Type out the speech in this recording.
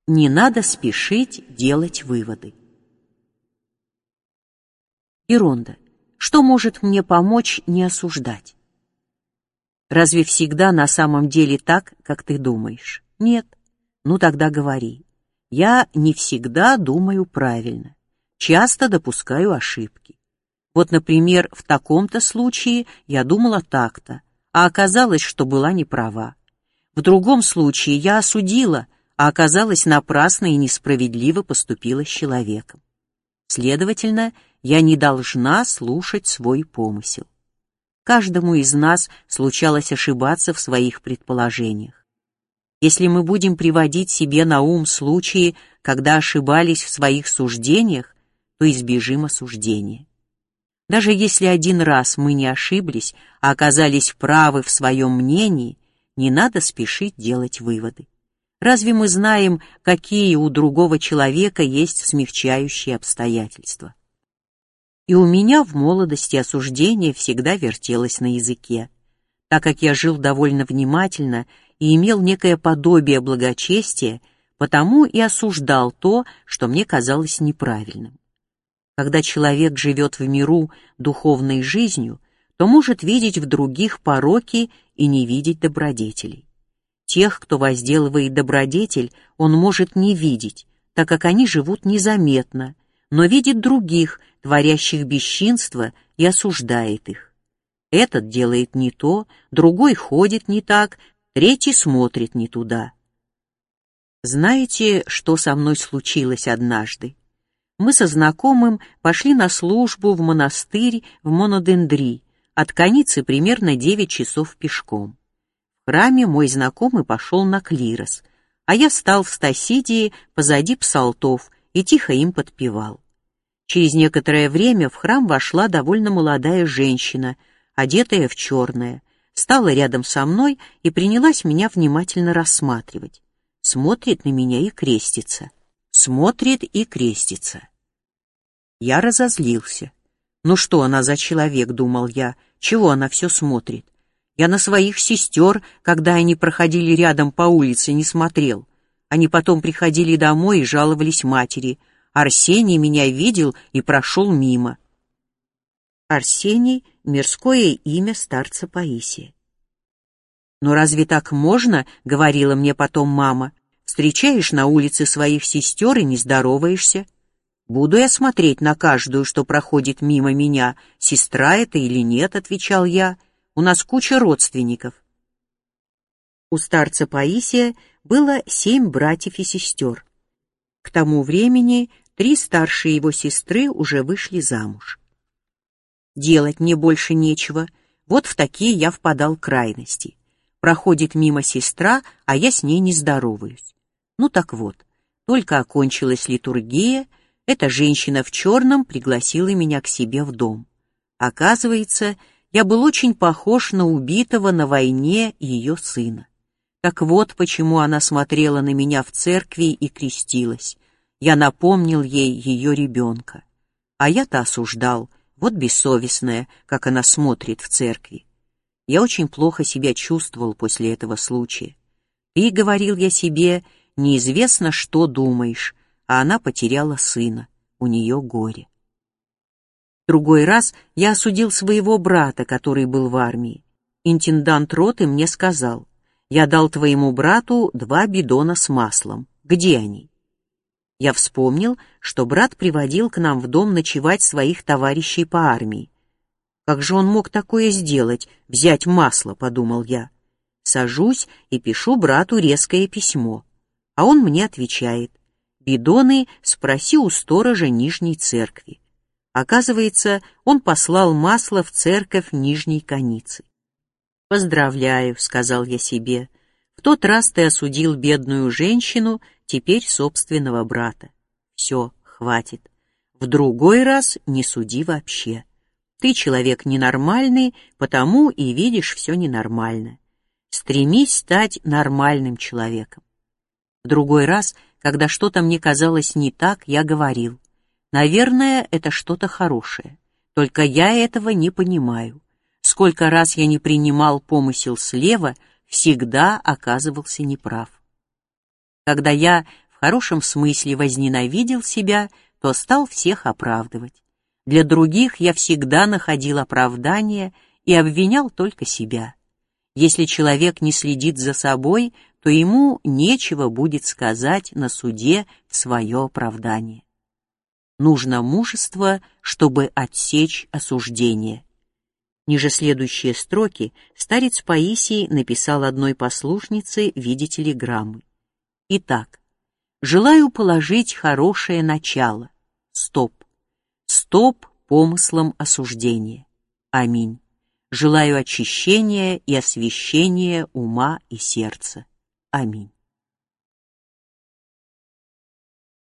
Не надо спешить делать выводы. Иронда. Что может мне помочь не осуждать? Разве всегда на самом деле так, как ты думаешь? Нет. Ну тогда говори. Я не всегда думаю правильно. Часто допускаю ошибки. Вот, например, в таком-то случае я думала так-то, а оказалось, что была не права. В другом случае я осудила, а оказалось, напрасно и несправедливо поступила с человеком. Следовательно, я не должна слушать свой помысел. Каждому из нас случалось ошибаться в своих предположениях. Если мы будем приводить себе на ум случаи, когда ошибались в своих суждениях, то избежим осуждения. Даже если один раз мы не ошиблись, а оказались правы в своем мнении, не надо спешить делать выводы. Разве мы знаем, какие у другого человека есть смягчающие обстоятельства? И у меня в молодости осуждение всегда вертелось на языке. Так как я жил довольно внимательно и имел некое подобие благочестия, потому и осуждал то, что мне казалось неправильным. Когда человек живет в миру духовной жизнью, то может видеть в других пороки и не видеть добродетелей. Тех, кто возделывает добродетель, он может не видеть, так как они живут незаметно, но видит других, творящих бесчинство, и осуждает их. Этот делает не то, другой ходит не так, третий смотрит не туда. Знаете, что со мной случилось однажды? Мы со знакомым пошли на службу в монастырь в Монодендри, от Каницы примерно 9 часов пешком. В храме мой знакомый пошел на клирос, а я стал в стасидии позади псалтов и тихо им подпевал. Через некоторое время в храм вошла довольно молодая женщина, одетая в черное, стала рядом со мной и принялась меня внимательно рассматривать. Смотрит на меня и крестится. Смотрит и крестится. Я разозлился. Ну что она за человек, думал я, чего она все смотрит? Я на своих сестер, когда они проходили рядом по улице, не смотрел. Они потом приходили домой и жаловались матери. Арсений меня видел и прошел мимо. Арсений — мирское имя старца Паисия. «Но разве так можно?» — говорила мне потом мама. «Встречаешь на улице своих сестер и не здороваешься. Буду я смотреть на каждую, что проходит мимо меня, сестра это или нет», — отвечал я. «У нас куча родственников». У старца Паисия было 7 братьев и сестер. К тому времени 3 старшие его сестры уже вышли замуж. Делать мне больше нечего, вот в такие я впадал крайности. Проходит мимо сестра, а я с ней не здороваюсь. Ну так вот, только окончилась литургия, эта женщина в черном пригласила меня к себе в дом. Оказывается, я был очень похож на убитого на войне ее сына. Так вот, почему она смотрела на меня в церкви и крестилась. Я напомнил ей ее ребенка. А я-то осуждал, вот бессовестная, как она смотрит в церкви. Я очень плохо себя чувствовал после этого случая. Ты, говорил я себе, неизвестно, что думаешь, а она потеряла сына, у нее горе. Другой раз я осудил своего брата, который был в армии. Интендант роты мне сказал: «Я дал твоему брату 2 бидона с маслом. Где они?» Я вспомнил, что брат приводил к нам в дом ночевать своих товарищей по армии. «Как же он мог такое сделать, взять масло?» — подумал я. Сажусь и пишу брату резкое письмо. А он мне отвечает: «Бидоны спроси у сторожа Нижней церкви». Оказывается, он послал масло в церковь Нижней Каницы. «Поздравляю», — сказал я себе. «В тот раз ты осудил бедную женщину, теперь собственного брата. Все, хватит. В другой раз не суди вообще. Ты человек ненормальный, потому и видишь все ненормально. Стремись стать нормальным человеком». В другой раз, когда что-то мне казалось не так, я говорил: «Наверное, это что-то хорошее. Только я этого не понимаю. Сколько раз я не принимал помысел слева, всегда оказывался неправ». Когда я в хорошем смысле возненавидел себя, то стал всех оправдывать. Для других я всегда находил оправдание и обвинял только себя. Если человек не следит за собой, то ему нечего будет сказать на суде в свое оправдание. Нужно мужество, чтобы отсечь осуждение. Ниже следующие строки старец Паисий написал одной послушнице в виде телеграммы. Итак, желаю положить хорошее начало. Стоп. Стоп помыслам осуждения. Аминь. Желаю очищения и освящения ума и сердца. Аминь.